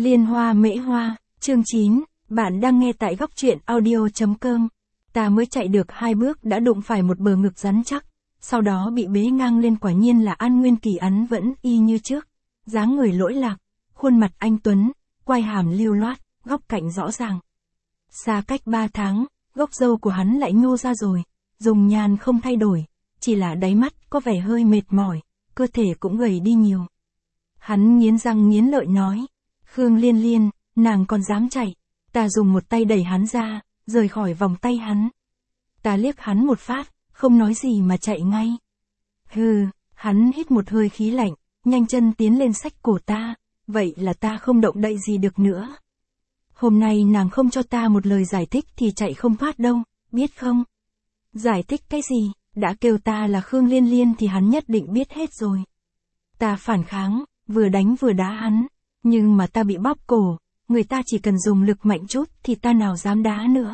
Liên hoa mễ hoa, chương 9, bạn đang nghe tại góc truyện audio.com. Ta mới chạy được 2 bước đã đụng phải một bờ ngực rắn chắc, sau đó bị bế ngang lên, quả nhiên là An Nguyên Kỳ ấn vẫn y như trước. Dáng người lỗi lạc, khuôn mặt anh tuấn, quai hàm lưu loát, góc cạnh rõ ràng. Xa cách 3 tháng, gốc râu của hắn lại nhô ra rồi, dùng nhan không thay đổi, chỉ là đáy mắt có vẻ hơi mệt mỏi, cơ thể cũng gầy đi nhiều. Hắn nghiến răng nghiến lợi nói, Khương Liên Liên, nàng còn dám chạy. Ta dùng một tay đẩy hắn ra, rời khỏi vòng tay hắn. Ta liếc hắn một phát, không nói gì mà chạy ngay. Hừ, hắn hít một hơi khí lạnh, nhanh chân tiến lên xách cổ ta, vậy là ta không động đậy gì được nữa. Hôm nay nàng không cho ta một lời giải thích thì chạy không thoát đâu, biết không? Giải thích cái gì, đã kêu ta là Khương Liên Liên thì hắn nhất định biết hết rồi. Ta phản kháng, vừa đánh vừa đá hắn, nhưng mà ta bị bóp cổ, người ta chỉ cần dùng lực mạnh chút thì ta nào dám đá nữa.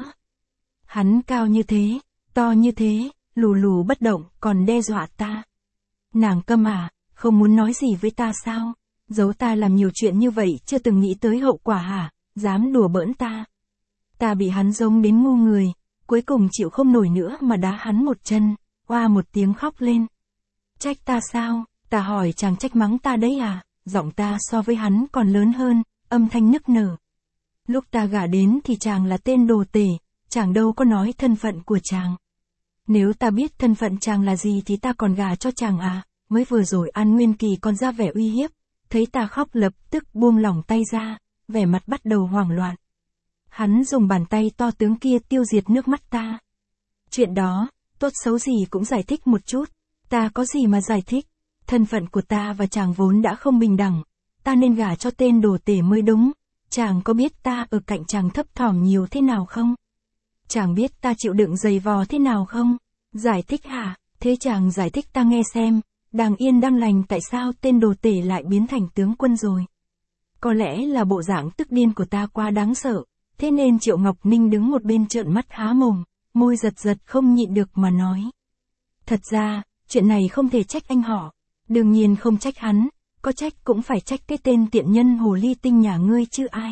Hắn cao như thế, to như thế, lù lù bất động, còn đe dọa ta. Nàng câm à, không muốn nói gì với ta sao? Giấu ta làm nhiều chuyện như vậy chưa từng nghĩ tới hậu quả hả? Dám đùa bỡn ta. Ta bị hắn giống đến ngu người, cuối cùng chịu không nổi nữa mà đá hắn một chân, oa một tiếng khóc lên. Trách ta sao? Ta hỏi chàng trách mắng ta đấy à? Giọng ta so với hắn còn lớn hơn, âm thanh nức nở. Lúc ta gả đến thì chàng là tên đồ tể, chàng đâu có nói thân phận của chàng. Nếu ta biết thân phận chàng là gì thì ta còn gả cho chàng à? Mới vừa rồi An Nguyên Kỳ còn ra vẻ uy hiếp, thấy ta khóc lập tức buông lỏng tay ra, vẻ mặt bắt đầu hoảng loạn. Hắn dùng bàn tay to tướng kia tiêu diệt nước mắt ta. Chuyện đó, tốt xấu gì cũng giải thích một chút, ta có gì mà giải thích. Thân phận của ta và chàng vốn đã không bình đẳng, ta nên gả cho tên đồ tể mới đúng. Chàng có biết ta ở cạnh chàng thấp thỏm nhiều thế nào không? Chàng biết ta chịu đựng dày vò thế nào không? Giải thích hả? Thế chàng giải thích ta nghe xem, đang yên đang lành tại sao tên đồ tể lại biến thành tướng quân rồi? Có lẽ là bộ dạng tức điên của ta quá đáng sợ, thế nên Triệu Ngọc Ninh đứng một bên trợn mắt há mồm, môi giật giật không nhịn được mà nói. Thật ra, chuyện này không thể trách anh họ. Đương nhiên không trách hắn, có trách cũng phải trách cái tên tiện nhân hồ ly tinh nhà ngươi chứ ai.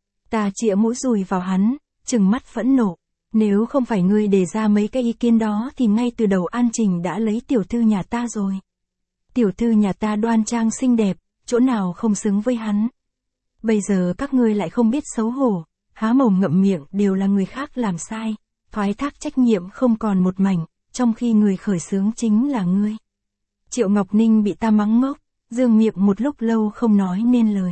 Ta chĩa mũi dùi vào hắn, trừng mắt phẫn nộ. Nếu không phải ngươi đề ra mấy cái ý kiến đó thì ngay từ đầu An Trình đã lấy tiểu thư nhà ta rồi. Tiểu thư nhà ta đoan trang xinh đẹp, chỗ nào không xứng với hắn. Bây giờ các ngươi lại không biết xấu hổ, há mồm ngậm miệng đều là người khác làm sai, thoái thác trách nhiệm không còn một mảnh, trong khi người khởi xướng chính là ngươi. Triệu Ngọc Ninh bị ta mắng ngốc, dương miệng một lúc lâu không nói nên lời.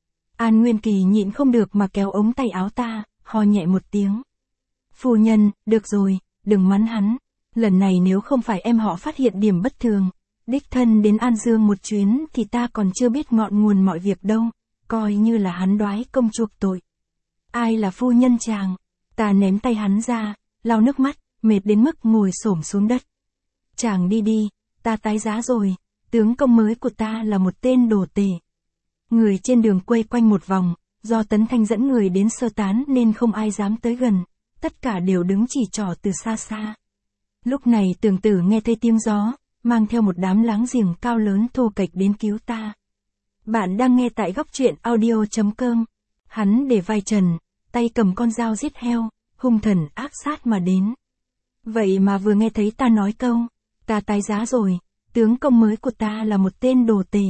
An Nguyên Kỳ nhịn không được mà kéo ống tay áo ta, ho nhẹ một tiếng. Phu nhân, được rồi, đừng mắng hắn. Lần này nếu không phải em họ phát hiện điểm bất thường, đích thân đến An Dương một chuyến thì ta còn chưa biết ngọn nguồn mọi việc đâu, coi như là hắn đoái công chuộc tội. Ai là phu nhân chàng? Ta ném tay hắn ra, lau nước mắt, mệt đến mức ngồi xổm xuống đất. Chàng đi đi. Ta tái giá rồi, tướng công mới của ta là một tên đồ tể. Người trên đường quay quanh một vòng, do Tấn Thanh dẫn người đến sơ tán nên không ai dám tới gần, tất cả đều đứng chỉ trỏ từ xa xa. Lúc này Tường Tử nghe thấy tiếng gió, mang theo một đám láng giềng cao lớn thô kệch đến cứu ta. Bạn đang nghe tại góc truyện audio.com. Hắn để vai trần, tay cầm con dao giết heo, hung thần ác sát mà đến. Vậy mà vừa nghe thấy ta nói câu, ta tái giá rồi, tướng công mới của ta là một tên đồ tể.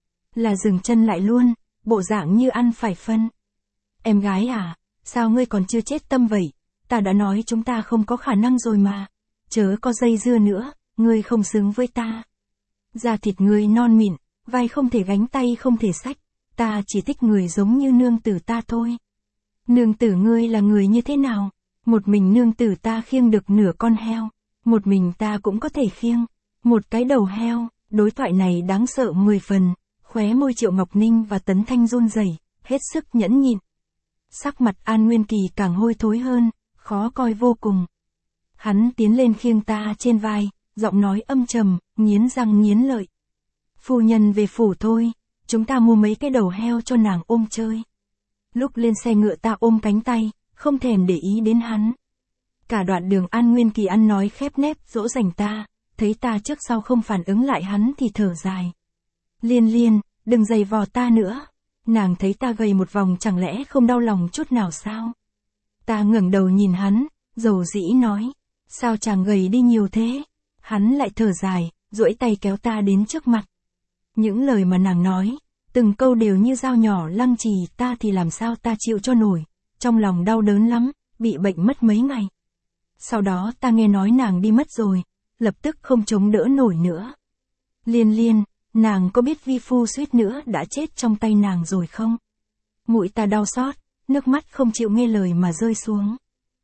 Là dừng chân lại luôn, bộ dạng như ăn phải phân. Em gái à, sao ngươi còn chưa chết tâm vậy? Ta đã nói chúng ta không có khả năng rồi mà. Chớ có dây dưa nữa, ngươi không xứng với ta. Da thịt ngươi non mịn, vai không thể gánh tay không thể xách. Ta chỉ thích người giống như nương tử ta thôi. Nương tử ngươi là người như thế nào? Một mình nương tử ta khiêng được nửa con heo. Một mình ta cũng có thể khiêng một cái đầu heo. Đối thoại này đáng sợ 10 phần, khóe môi Triệu Ngọc Ninh và Tấn Thanh run rẩy, hết sức nhẫn nhịn. Sắc mặt An Nguyên Kỳ càng hôi thối hơn, khó coi vô cùng. Hắn tiến lên khiêng ta trên vai, giọng nói âm trầm, nghiến răng nghiến lợi. Phu nhân về phủ thôi, chúng ta mua mấy cái đầu heo cho nàng ôm chơi. Lúc lên xe ngựa ta ôm cánh tay, không thèm để ý đến hắn. Cả đoạn đường An Nguyên Kỳ ăn nói khép nép dỗ dành ta, thấy ta trước sau không phản ứng lại hắn thì thở dài. Liên Liên, đừng giày vò ta nữa. Nàng thấy ta gầy một vòng chẳng lẽ không đau lòng chút nào sao? Ta ngẩng đầu nhìn hắn, dầu dĩ nói, sao chàng gầy đi nhiều thế? Hắn lại thở dài, duỗi tay kéo ta đến trước mặt. Những lời mà nàng nói, từng câu đều như dao nhỏ lăng trì ta thì làm sao ta chịu cho nổi, trong lòng đau đớn lắm, bị bệnh mất mấy ngày. Sau đó ta nghe nói nàng đi mất rồi, lập tức không chống đỡ nổi nữa. Liên Liên, nàng có biết vi phu suýt nữa đã chết trong tay nàng rồi không? Mũi ta đau xót, nước mắt không chịu nghe lời mà rơi xuống.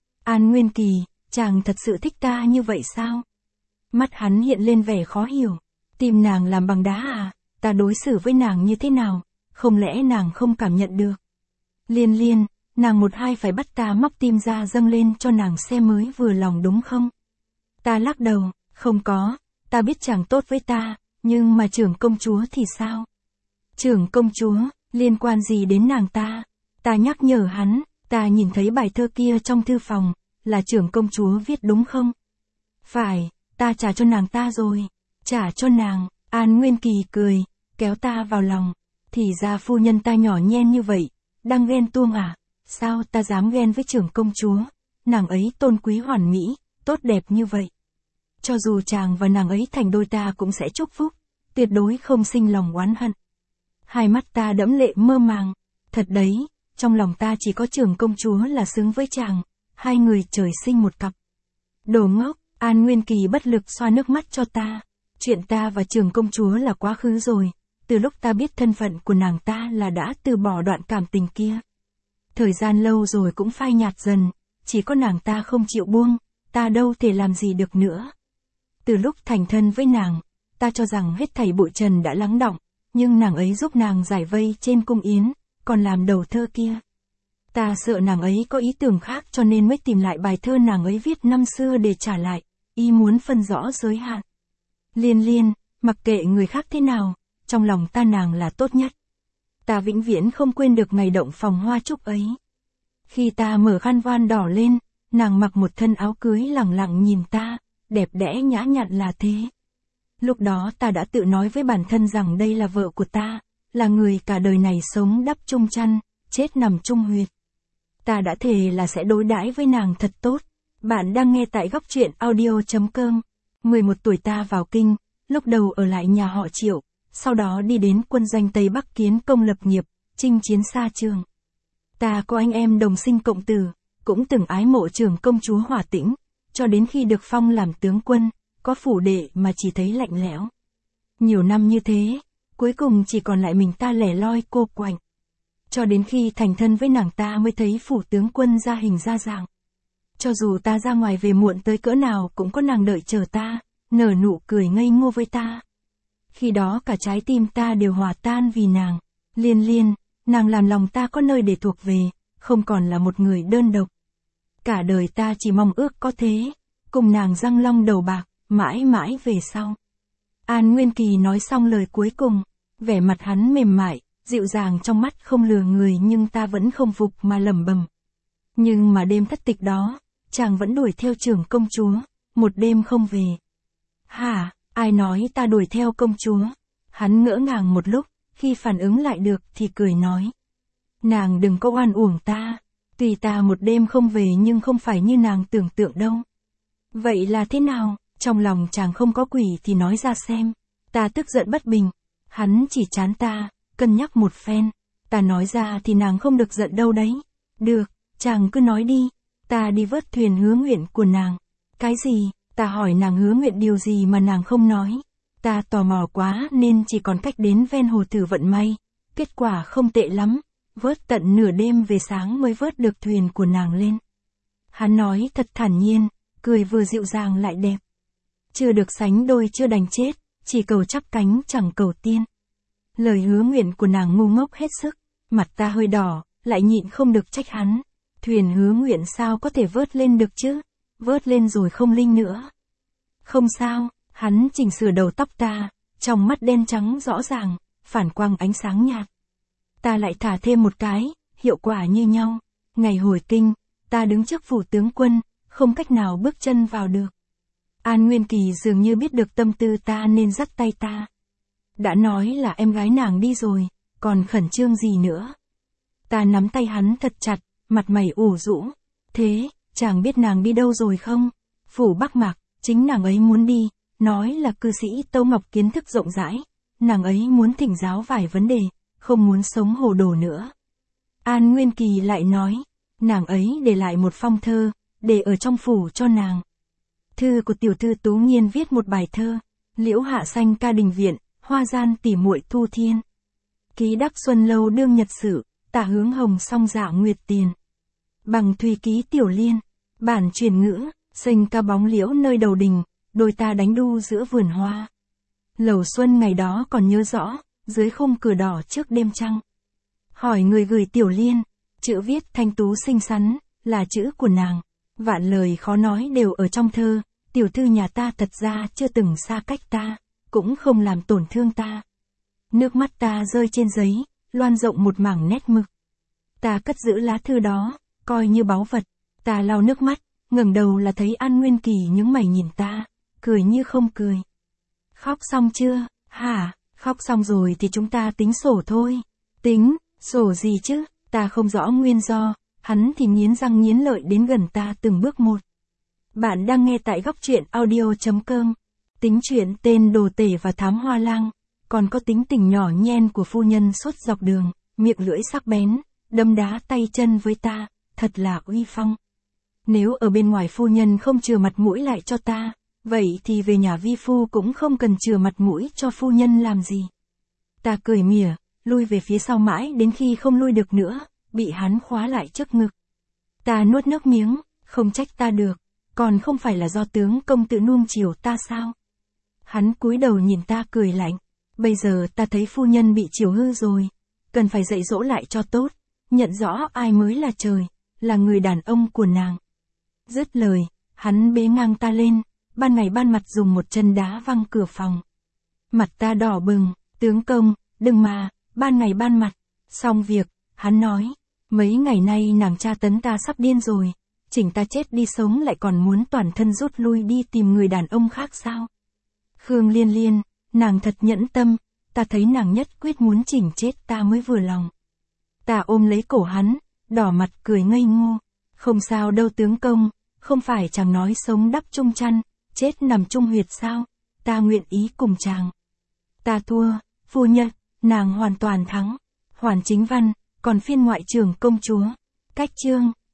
An Nguyên Kỳ, chàng thật sự thích ta như vậy sao? Mắt hắn hiện lên vẻ khó hiểu. Tim nàng làm bằng đá à? Ta đối xử với nàng như thế nào? Không lẽ nàng không cảm nhận được? Liên Liên, nàng một hai phải bắt ta móc tim ra dâng lên cho nàng xem mới vừa lòng đúng không? Ta lắc đầu, không có, ta biết chàng tốt với ta, nhưng mà trưởng công chúa thì sao? Trưởng công chúa, liên quan gì đến nàng ta? Ta nhắc nhở hắn, ta nhìn thấy bài thơ kia trong thư phòng, là trưởng công chúa viết đúng không? Phải, ta trả cho nàng ta rồi. Trả cho nàng, An Nguyên Kỳ cười, kéo ta vào lòng. Thì ra phu nhân ta nhỏ nhen như vậy, đang ghen tuông à? Sao ta dám ghen với trưởng công chúa? Nàng ấy tôn quý hoàn mỹ, tốt đẹp như vậy. Cho dù chàng và nàng ấy thành đôi ta cũng sẽ chúc phúc, tuyệt đối không sinh lòng oán hận. Hai mắt ta đẫm lệ mơ màng, thật đấy, trong lòng ta chỉ có trưởng công chúa là xứng với chàng, hai người trời sinh một cặp. Đồ ngốc, An Nguyên Kỳ bất lực xoa nước mắt cho ta. Chuyện ta và trưởng công chúa là quá khứ rồi, từ lúc ta biết thân phận của nàng ta là đã từ bỏ đoạn cảm tình kia. Thời gian lâu rồi cũng phai nhạt dần, chỉ có nàng ta không chịu buông, ta đâu thể làm gì được nữa. Từ lúc thành thân với nàng, ta cho rằng hết thảy bụi trần đã lắng đọng, nhưng nàng ấy giúp nàng giải vây trên cung yến, còn làm đầu thơ kia. Ta sợ nàng ấy có ý tưởng khác cho nên mới tìm lại bài thơ nàng ấy viết năm xưa để trả lại, ý muốn phân rõ giới hạn. Liên Liên, mặc kệ người khác thế nào, trong lòng ta nàng là tốt nhất. Ta vĩnh viễn không quên được ngày động phòng hoa trúc ấy. Khi ta mở khăn voan đỏ lên, nàng mặc một thân áo cưới lẳng lặng nhìn ta, đẹp đẽ nhã nhặn là thế. Lúc đó ta đã tự nói với bản thân rằng đây là vợ của ta, là người cả đời này sống đắp chung chăn, chết nằm chung huyệt. Ta đã thề là sẽ đối đãi với nàng thật tốt. Bạn đang nghe tại góc truyện audio.com. 11 tuổi ta vào kinh, lúc đầu ở lại nhà họ Triệu, sau đó đi đến quân doanh Tây Bắc kiến công lập nghiệp, chinh chiến xa trường. Ta có anh em đồng sinh cộng tử, cũng từng ái mộ trưởng công chúa Hỏa Tĩnh, cho đến khi được phong làm tướng quân, có phủ đệ mà chỉ thấy lạnh lẽo. Nhiều năm như thế, cuối cùng chỉ còn lại mình ta lẻ loi cô quạnh. Cho đến khi thành thân với nàng ta mới thấy phủ tướng quân ra hình ra dạng. Cho dù ta ra ngoài về muộn tới cỡ nào cũng có nàng đợi chờ ta, nở nụ cười ngây ngô với ta. Khi đó cả trái tim ta đều hòa tan vì nàng. Liên Liên, nàng làm lòng ta có nơi để thuộc về, không còn là một người đơn độc. Cả đời ta chỉ mong ước có thế, cùng nàng răng long đầu bạc, mãi mãi về sau. An Nguyên Kỳ nói xong lời cuối cùng, vẻ mặt hắn mềm mại, dịu dàng trong mắt không lừa người nhưng ta vẫn không phục mà lẩm bẩm. Nhưng mà đêm thất tịch đó, chàng vẫn đuổi theo trưởng công chúa, một đêm không về. Hả, ai nói ta đuổi theo công chúa? Hắn ngỡ ngàng một lúc, khi phản ứng lại được thì cười nói. Nàng đừng có oan uổng ta, tùy ta một đêm không về nhưng không phải như nàng tưởng tượng đâu. Vậy là thế nào, trong lòng chàng không có quỷ thì nói ra xem. Ta tức giận bất bình, hắn chỉ chán ta, cân nhắc một phen. Ta nói ra thì nàng không được giận đâu đấy. Được, chàng cứ nói đi, ta đi vớt thuyền hứa nguyện của nàng. Cái gì, ta hỏi nàng hứa nguyện điều gì mà nàng không nói. Ta tò mò quá nên chỉ còn cách đến ven hồ thử vận may. Kết quả không tệ lắm, vớt tận nửa đêm về sáng mới vớt được thuyền của nàng lên. Hắn nói thật thản nhiên, cười vừa dịu dàng lại đẹp. Chưa được sánh đôi chưa đành chết, chỉ cầu chắp cánh chẳng cầu tiên. Lời hứa nguyện của nàng ngu ngốc hết sức, mặt ta hơi đỏ, lại nhịn không được trách hắn. Thuyền hứa nguyện sao có thể vớt lên được chứ, vớt lên rồi không linh nữa. Không sao, hắn chỉnh sửa đầu tóc ta, trong mắt đen trắng rõ ràng, phản quang ánh sáng nhạt. Ta lại thả thêm một cái, hiệu quả như nhau. Ngày hồi kinh, ta đứng trước phủ tướng quân, không cách nào bước chân vào được. An Nguyên Kỳ dường như biết được tâm tư ta nên dắt tay ta. Đã nói là em gái nàng đi rồi, còn khẩn trương gì nữa. Ta nắm tay hắn thật chặt, mặt mày ủ rũ. Thế, chàng biết nàng đi đâu rồi không? Phủ Bắc Mạc, chính nàng ấy muốn đi, nói là cư sĩ Tâu Ngọc kiến thức rộng rãi. Nàng ấy muốn thỉnh giáo vài vấn đề, không muốn sống hồ đồ nữa. An Nguyên Kỳ lại nói, nàng ấy để lại một phong thơ, để ở trong phủ cho nàng. Thư của tiểu thư Tú Nghiên viết một bài thơ, liễu hạ xanh ca đình viện, hoa gian tỉ muội thu thiên. Ký đắc xuân lâu đương nhật sự, tả hướng hồng song dạ nguyệt tiền. Bằng thùy ký tiểu liên, bản truyền ngữ, xanh ca bóng liễu nơi đầu đình, đôi ta đánh đu giữa vườn hoa. Lầu xuân ngày đó còn nhớ rõ, dưới khung cửa đỏ trước đêm trăng. Hỏi người gửi tiểu liên, chữ viết thanh tú xinh xắn, là chữ của nàng. Vạn lời khó nói đều ở trong thơ, tiểu thư nhà ta thật ra chưa từng xa cách ta, cũng không làm tổn thương ta. Nước mắt ta rơi trên giấy, loan rộng một mảng nét mực. Ta cất giữ lá thư đó, coi như báu vật. Ta lau nước mắt, ngẩng đầu là thấy An Nguyên Kỳ nhướng mày nhìn ta, cười như không cười. Khóc xong chưa? Hả? Khóc xong rồi thì chúng ta tính sổ thôi. Tính, sổ gì chứ? Ta không rõ nguyên do, hắn thì nghiến răng nghiến lợi đến gần ta từng bước một. Bạn đang nghe tại góc truyện audio.com. Tính chuyện tên đồ tể và thám hoa lang, còn có tính tình nhỏ nhen của phu nhân suốt dọc đường, miệng lưỡi sắc bén, đâm đá tay chân với ta, thật là uy phong. Nếu ở bên ngoài phu nhân không chừa mặt mũi lại cho ta, vậy thì về nhà vi phu cũng không cần chừa mặt mũi cho phu nhân làm gì. Ta cười mỉa, lui về phía sau mãi đến khi không lui được nữa, bị hắn khóa lại trước ngực. Ta nuốt nước miếng, không trách ta được, còn không phải là do tướng công tự nuông chiều ta sao? Hắn cúi đầu nhìn ta cười lạnh, bây giờ ta thấy phu nhân bị chiều hư rồi, cần phải dạy dỗ lại cho tốt, nhận rõ ai mới là trời, là người đàn ông của nàng. Dứt lời, hắn bế ngang ta lên, ban ngày ban mặt dùng một chân đá văng cửa phòng. Mặt ta đỏ bừng, tướng công, đừng mà, ban ngày ban mặt. Xong việc, hắn nói, mấy ngày nay nàng tra tấn ta sắp điên rồi, chỉnh ta chết đi sống lại còn muốn toàn thân rút lui đi tìm người đàn ông khác sao? Khương Liên Liên, nàng thật nhẫn tâm, ta thấy nàng nhất quyết muốn chỉnh chết ta mới vừa lòng. Ta ôm lấy cổ hắn, đỏ mặt cười ngây ngô, không sao đâu tướng công, không phải chàng nói sống đắp chung chăn, chết nằm chung huyệt sao, ta nguyện ý cùng chàng. Ta thua, phu nhân, nàng hoàn toàn thắng. Hoàn Chính Văn, còn phiên ngoại trưởng công chúa. Cách chương